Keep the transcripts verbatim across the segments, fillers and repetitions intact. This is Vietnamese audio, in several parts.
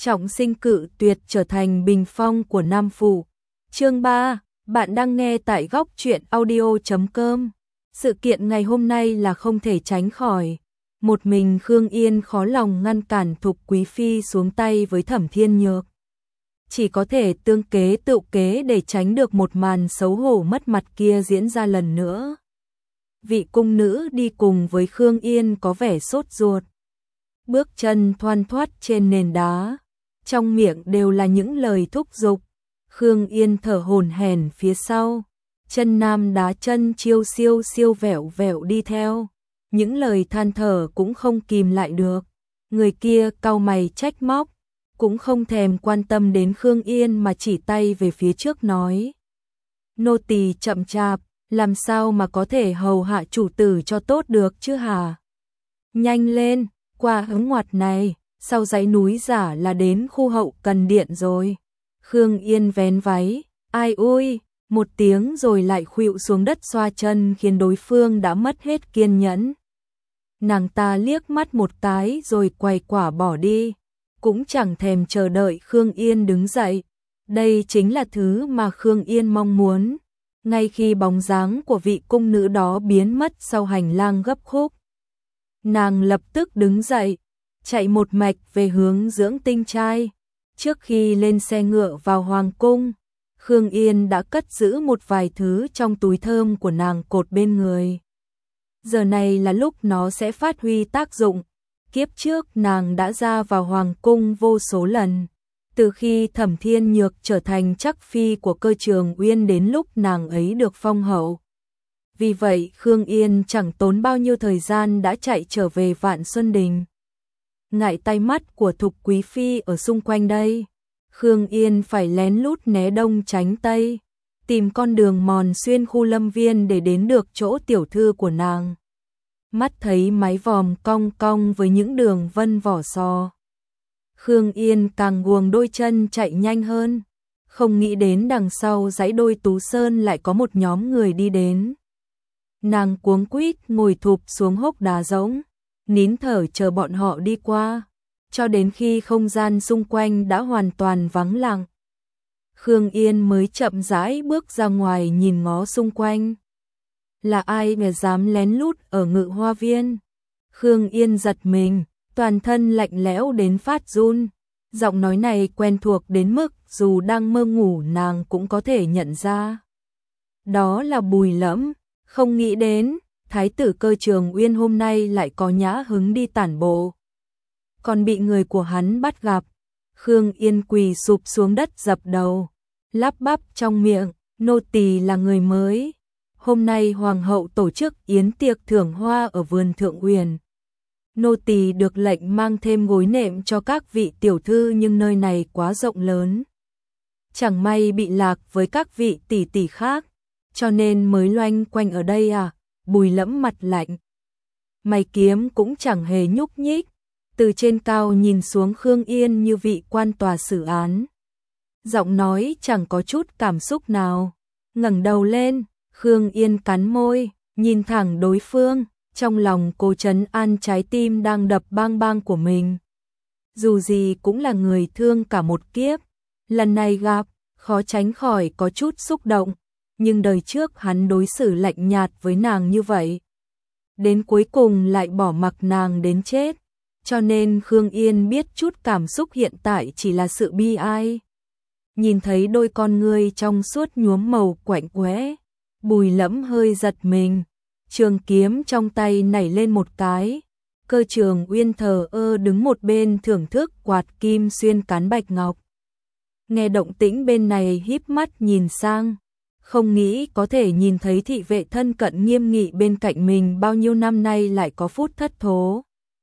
trọng sinh cự tuyệt trở thành bình phong của Nam Phủ. Chương ba, bạn đang nghe tại góc truyện audio chấm com. Sự kiện ngày hôm nay là không thể tránh khỏi. Một mình Khương Yên khó lòng ngăn cản Thục Quý Phi xuống tay với Thẩm Thiên Nhược. Chỉ có thể tương kế tự kế để tránh được một màn xấu hổ mất mặt kia diễn ra lần nữa. Vị cung nữ đi cùng với Khương Yên có vẻ sốt ruột. Bước chân thoăn thoắt trên nền đá, trong miệng đều là những lời thúc giục. Khương Yên thở hổn hển phía sau, chân nam đá chân chiêu siêu siêu vẹo vẹo đi theo. Những lời than thở cũng không kìm lại được. Người kia cau mày trách móc, cũng không thèm quan tâm đến Khương Yên mà chỉ tay về phía trước nói: nô tỳ chậm chạp, làm sao mà có thể hầu hạ chủ tử cho tốt được chứ hả? Nhanh lên, qua hứng ngoặt này, sau dãy núi giả là đến khu hậu cần điện rồi. Khương Yên vén váy, ai ui, một tiếng rồi lại khuỵu xuống đất xoa chân khiến đối phương đã mất hết kiên nhẫn. Nàng ta liếc mắt một cái rồi quay quả bỏ đi, cũng chẳng thèm chờ đợi Khương Yên đứng dậy. Đây chính là thứ mà Khương Yên mong muốn. Ngay khi bóng dáng của vị cung nữ đó biến mất sau hành lang gấp khúc, nàng lập tức đứng dậy, chạy một mạch về hướng dưỡng tinh trai. Trước khi lên xe ngựa vào hoàng cung, Khương Yên đã cất giữ một vài thứ trong túi thơm của nàng cột bên người. Giờ này là lúc nó sẽ phát huy tác dụng. Kiếp trước nàng đã ra vào hoàng cung vô số lần, từ khi Thẩm Thiên Nhược trở thành chắc phi của Cơ Trường Uyên đến lúc nàng ấy được phong hậu. Vì vậy Khương Yên chẳng tốn bao nhiêu thời gian đã chạy trở về Vạn Xuân Đình. Ngại tay mắt của Thục Quý Phi ở xung quanh đây, Khương Yên phải lén lút né đông tránh tây, tìm con đường mòn xuyên khu lâm viên để đến được chỗ tiểu thư của nàng. Mắt thấy mái vòm cong cong với những đường vân vỏ sò, Khương Yên càng guồng đôi chân chạy nhanh hơn, không nghĩ đến đằng sau dãy đôi Tú Sơn lại có một nhóm người đi đến. Nàng cuống quýt ngồi thụp xuống hốc đá rỗng, nín thở chờ bọn họ đi qua, cho đến khi không gian xung quanh đã hoàn toàn vắng lặng. Khương Yên mới chậm rãi bước ra ngoài nhìn ngó xung quanh. Là ai mà dám lén lút ở Ngự Hoa Viên? Khương Yên giật mình, toàn thân lạnh lẽo đến phát run. Giọng nói này quen thuộc đến mức dù đang mơ ngủ nàng cũng có thể nhận ra. Đó là Bùi Lẫm. Không nghĩ đến thái tử Cơ Trường Uyên hôm nay lại có nhã hứng đi tản bộ, còn bị người của hắn bắt gặp. Khương Yên quỳ sụp xuống đất dập đầu, lắp bắp trong miệng: nô tỳ là người mới. Hôm nay hoàng hậu tổ chức yến tiệc thưởng hoa ở vườn Thượng Uyển. Nô tỳ được lệnh mang thêm gối nệm cho các vị tiểu thư, nhưng nơi này quá rộng lớn, chẳng may bị lạc với các vị tỷ tỷ khác, cho nên mới loanh quanh ở đây à? Bùi Lẫm mặt lạnh, mày kiếm cũng chẳng hề nhúc nhích, từ trên cao nhìn xuống Khương Yên như vị quan tòa xử án. Giọng nói chẳng có chút cảm xúc nào. Ngẩng đầu lên, Khương Yên cắn môi, nhìn thẳng đối phương, trong lòng cô trấn an trái tim đang đập bang bang của mình. Dù gì cũng là người thương cả một kiếp, lần này gặp, khó tránh khỏi có chút xúc động. Nhưng đời trước hắn đối xử lạnh nhạt với nàng như vậy, đến cuối cùng lại bỏ mặc nàng đến chết. Cho nên Khương Yên biết chút cảm xúc hiện tại chỉ là sự bi ai. Nhìn thấy đôi con ngươi trong suốt nhuốm màu quạnh quẽ, Bùi Lẫm hơi giật mình, trường kiếm trong tay nảy lên một cái. Cơ Trường Uyên thờ ơ đứng một bên thưởng thức quạt kim xuyên cán bạch ngọc. Nghe động tĩnh bên này híp mắt nhìn sang, không nghĩ có thể nhìn thấy thị vệ thân cận nghiêm nghị bên cạnh mình bao nhiêu năm nay lại có phút thất thố.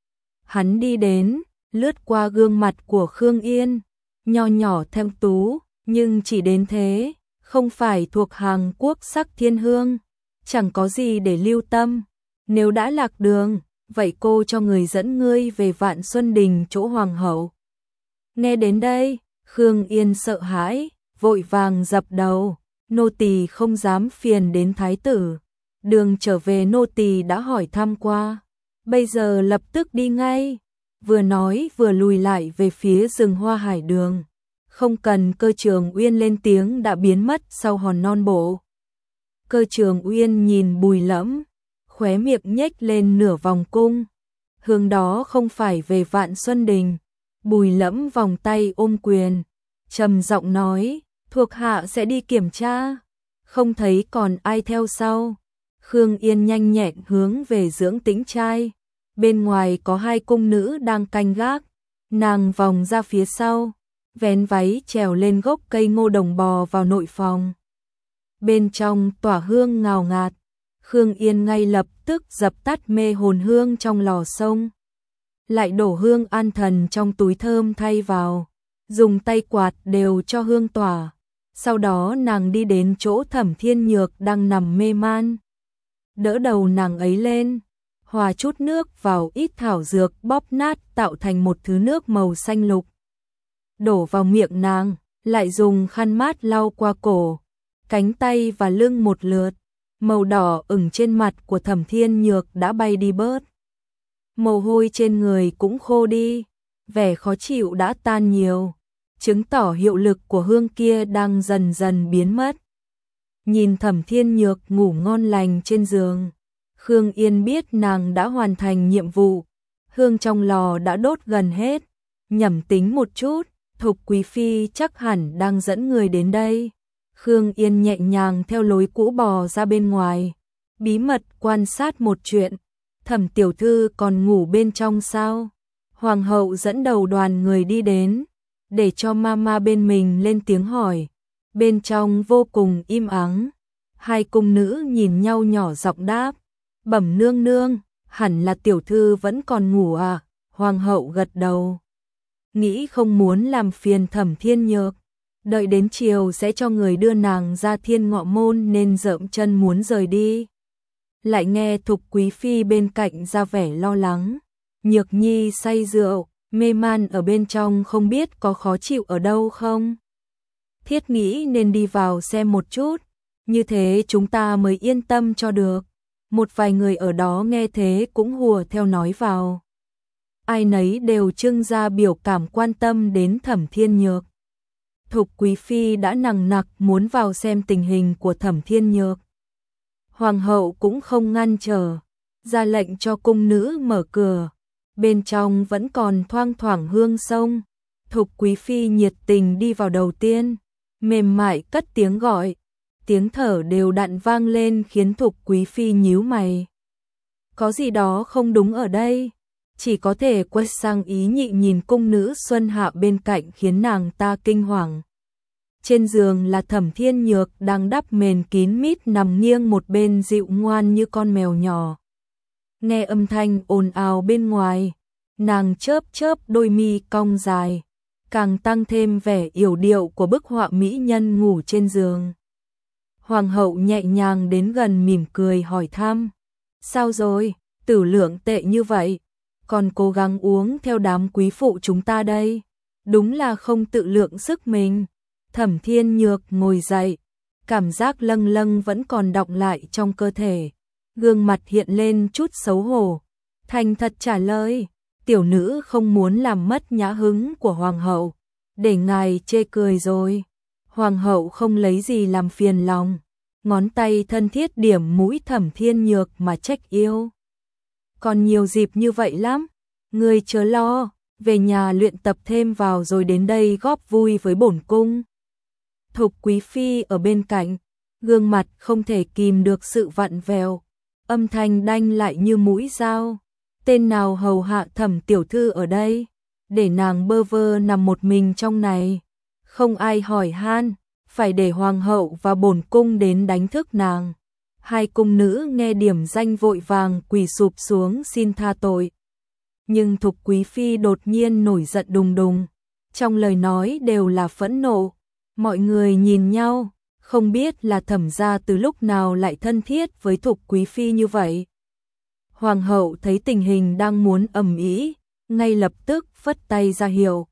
Hắn đi đến, lướt qua gương mặt của Khương Yên, nho nhỏ thanh tú, nhưng chỉ đến thế, không phải thuộc hàng quốc sắc thiên hương, chẳng có gì để lưu tâm. Nếu đã lạc đường, vậy cô cho người dẫn ngươi về Vạn Xuân Đình chỗ hoàng hậu. Nghe đến đây, Khương Yên sợ hãi, vội vàng dập đầu: nô tỳ không dám phiền đến thái tử, đường trở về nô tỳ đã hỏi thăm qua, bây giờ lập tức đi ngay. vừa nói vừa lùi lại về phía rừng hoa hải đường. Không cần Cơ Trường Uyên lên tiếng đã biến mất sau hòn non bộ. Cơ Trường Uyên nhìn Bùi Lẫm, khóe miệng nhếch lên nửa vòng cung. Hướng đó không phải về Vạn Xuân Đình. Bùi Lẫm vòng tay ôm quyền, trầm giọng nói, thuộc hạ sẽ đi kiểm tra. Không thấy còn ai theo sau. Khương Yên nhanh nhẹn hướng về Dưỡng Tĩnh trai. Bên ngoài có hai cung nữ đang canh gác. Nàng vòng ra phía sau, vén váy trèo lên gốc cây ngô đồng bò vào nội phòng. Bên trong tỏa hương ngào ngạt. Khương Yên ngay lập tức dập tắt mê hồn hương trong lò sông. Lại đổ hương an thần trong túi thơm thay vào. Dùng tay quạt đều cho hương tỏa. Sau đó nàng đi đến chỗ Thẩm Thiên Nhược đang nằm mê man. Đỡ đầu nàng ấy lên, hòa chút nước vào ít thảo dược bóp nát tạo thành một thứ nước màu xanh lục. Đổ vào miệng nàng, lại dùng khăn mát lau qua cổ, cánh tay và lưng một lượt. Màu đỏ ửng trên mặt của Thẩm Thiên Nhược đã bay đi bớt. Mồ hôi trên người cũng khô đi, vẻ khó chịu đã tan nhiều, chứng tỏ hiệu lực của hương kia đang dần dần biến mất. Nhìn Thẩm Thiên Nhược ngủ ngon lành trên giường, Khương Yên biết nàng đã hoàn thành nhiệm vụ. Hương trong lò đã đốt gần hết, nhẩm tính một chút, Thục Quý Phi chắc hẳn đang dẫn người đến đây. Khương Yên nhẹ nhàng theo lối cũ bò ra bên ngoài, bí mật quan sát một chuyện. Thẩm tiểu thư còn ngủ bên trong sao? Hoàng hậu dẫn đầu đoàn người đi đến, để cho mama bên mình lên tiếng hỏi. Bên trong vô cùng im ắng. Hai cung nữ nhìn nhau nhỏ giọng đáp, bẩm nương nương, hẳn là tiểu thư vẫn còn ngủ à? Hoàng hậu gật đầu, nghĩ không muốn làm phiền Thẩm Thiên Nhược, đợi đến chiều sẽ cho người đưa nàng ra Thiên Ngọ Môn nên dậm chân muốn rời đi. Lại nghe Thục Quý Phi bên cạnh ra vẻ lo lắng. Nhược Nhi say rượu, mê man ở bên trong không biết có khó chịu ở đâu không? Thiết nghĩ nên đi vào xem một chút, như thế chúng ta mới yên tâm cho được. Một vài người ở đó nghe thế cũng hùa theo nói vào. Ai nấy đều trưng ra biểu cảm quan tâm đến Thẩm Thiên Nhược. Thục Quý Phi đã nằng nặc muốn vào xem tình hình của Thẩm Thiên Nhược. Hoàng hậu cũng không ngăn trở, ra lệnh cho cung nữ mở cửa. Bên trong vẫn còn thoang thoảng hương sông. Thục Quý Phi nhiệt tình đi vào đầu tiên, mềm mại cất tiếng gọi. Tiếng thở đều đặn vang lên khiến Thục Quý Phi nhíu mày. Có gì đó không đúng ở đây. Chỉ có thể quay sang ý nhị nhìn cung nữ Xuân Hạ bên cạnh khiến nàng ta kinh hoàng. Trên giường là Thẩm Thiên Nhược đang đắp mền kín mít nằm nghiêng một bên dịu ngoan như con mèo nhỏ. Nghe âm thanh ồn ào bên ngoài, nàng chớp chớp đôi mi cong dài, càng tăng thêm vẻ yểu điệu của bức họa mỹ nhân ngủ trên giường. Hoàng hậu nhẹ nhàng đến gần mỉm cười hỏi thăm, sao rồi, tử lượng tệ như vậy, còn cố gắng uống theo đám quý phụ chúng ta đây, đúng là không tự lượng sức mình. Thẩm Thiên Nhược ngồi dậy, cảm giác lâng lâng vẫn còn đọng lại trong cơ thể, gương mặt hiện lên chút xấu hổ, thành thật trả lời, tiểu nữ không muốn làm mất nhã hứng của hoàng hậu, để ngài chê cười rồi. Hoàng hậu không lấy gì làm phiền lòng, ngón tay thân thiết điểm mũi Thẩm Thiên Nhược mà trách yêu. Còn nhiều dịp như vậy lắm, ngươi chớ lo, về nhà luyện tập thêm vào rồi đến đây góp vui với bổn cung. Thục Quý Phi ở bên cạnh, gương mặt không thể kìm được sự vặn vẹo, âm thanh đanh lại như mũi dao. Tên nào hầu hạ Thẩm tiểu thư ở đây, để nàng bơ vơ nằm một mình trong này, không ai hỏi han, phải để hoàng hậu và bổn cung đến đánh thức nàng. Hai cung nữ nghe điểm danh vội vàng quỳ sụp xuống xin tha tội. Nhưng Thục Quý Phi đột nhiên nổi giận đùng đùng, trong lời nói đều là phẫn nộ. Mọi người nhìn nhau, không biết là Thẩm gia từ lúc nào lại thân thiết với Thục Quý Phi như vậy. Hoàng hậu thấy tình hình đang muốn ầm ĩ, ngay lập tức phất tay ra hiệu.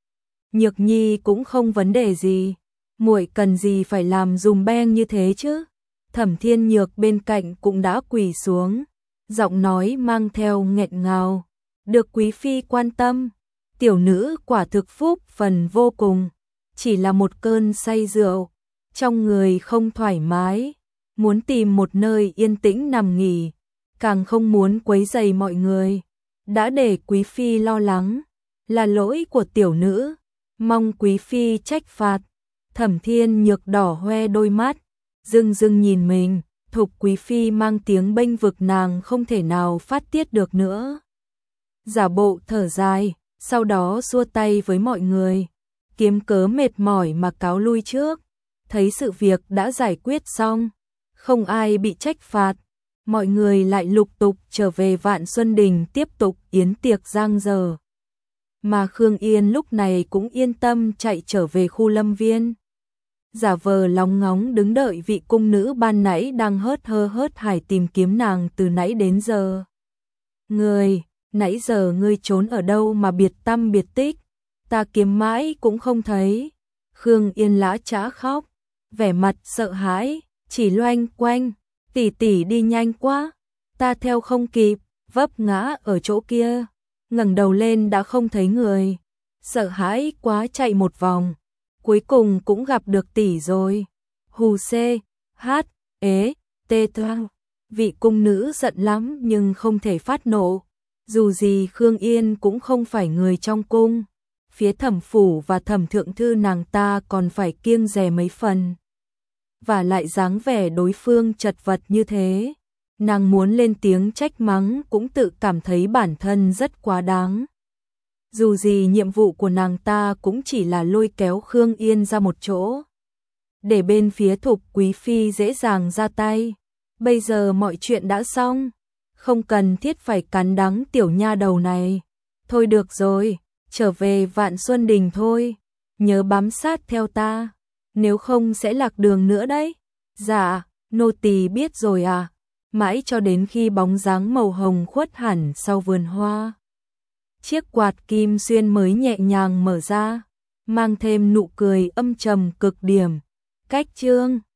Nhược Nhi cũng không vấn đề gì, muội cần gì phải làm dùm beng như thế chứ? Thẩm Thiên Nhược bên cạnh cũng đã quỳ xuống, giọng nói mang theo nghẹn ngào, Được quý phi quan tâm, tiểu nữ quả thực phúc phần vô cùng, chỉ là một cơn say rượu, trong người không thoải mái, muốn tìm một nơi yên tĩnh nằm nghỉ, càng không muốn quấy rầy mọi người, đã để quý phi lo lắng, là lỗi của tiểu nữ, mong quý phi trách phạt. Thẩm Thiên Nhược đỏ hoe đôi mắt, dưng dưng nhìn mình, Thục quý phi mang tiếng bênh vực nàng không thể nào phát tiết được nữa. Giả bộ thở dài, sau đó xua tay với mọi người, kiếm cớ mệt mỏi mà cáo lui trước. Thấy sự việc đã giải quyết xong, không ai bị trách phạt, mọi người lại lục tục trở về Vạn Xuân Đình tiếp tục yến tiệc giang dở. Mà Khương Yên lúc này cũng yên tâm chạy trở về khu lâm viên. Giả vờ lóng ngóng đứng đợi vị cung nữ ban nãy đang hớt hơ hớt hải tìm kiếm nàng từ nãy đến giờ. Ngươi, nãy giờ ngươi trốn ở đâu mà biệt tăm biệt tích, ta kiếm mãi cũng không thấy. Khương Yên lã chã khóc, vẻ mặt sợ hãi, chỉ loanh quanh, tỷ tỷ đi nhanh quá, ta theo không kịp, vấp ngã ở chỗ kia, ngẩng đầu lên đã không thấy người, sợ hãi quá chạy một vòng, cuối cùng cũng gặp được tỷ rồi. Hù xê, hát, ế, tê toang, vị cung nữ giận lắm nhưng không thể phát nộ, dù gì Khương Yên cũng không phải người trong cung, phía thẩm phủ và thẩm thượng thư nàng ta còn phải kiêng dè mấy phần. Và lại dáng vẻ đối phương chật vật như thế, nàng muốn lên tiếng trách mắng cũng tự cảm thấy bản thân rất quá đáng. Dù gì nhiệm vụ của nàng ta cũng chỉ là lôi kéo Khương Yên ra một chỗ, để bên phía Thục quý phi dễ dàng ra tay. Bây giờ mọi chuyện đã xong, không cần thiết phải cắn đắng tiểu nha đầu này. Thôi được rồi, trở về Vạn Xuân Đình thôi, nhớ bám sát theo ta, nếu không sẽ lạc đường nữa đấy. Dạ, nô tỳ biết rồi à. Mãi cho đến khi bóng dáng màu hồng khuất hẳn sau vườn hoa, chiếc quạt kim xuyên mới nhẹ nhàng mở ra, mang thêm nụ cười âm trầm cực điểm. Cách chương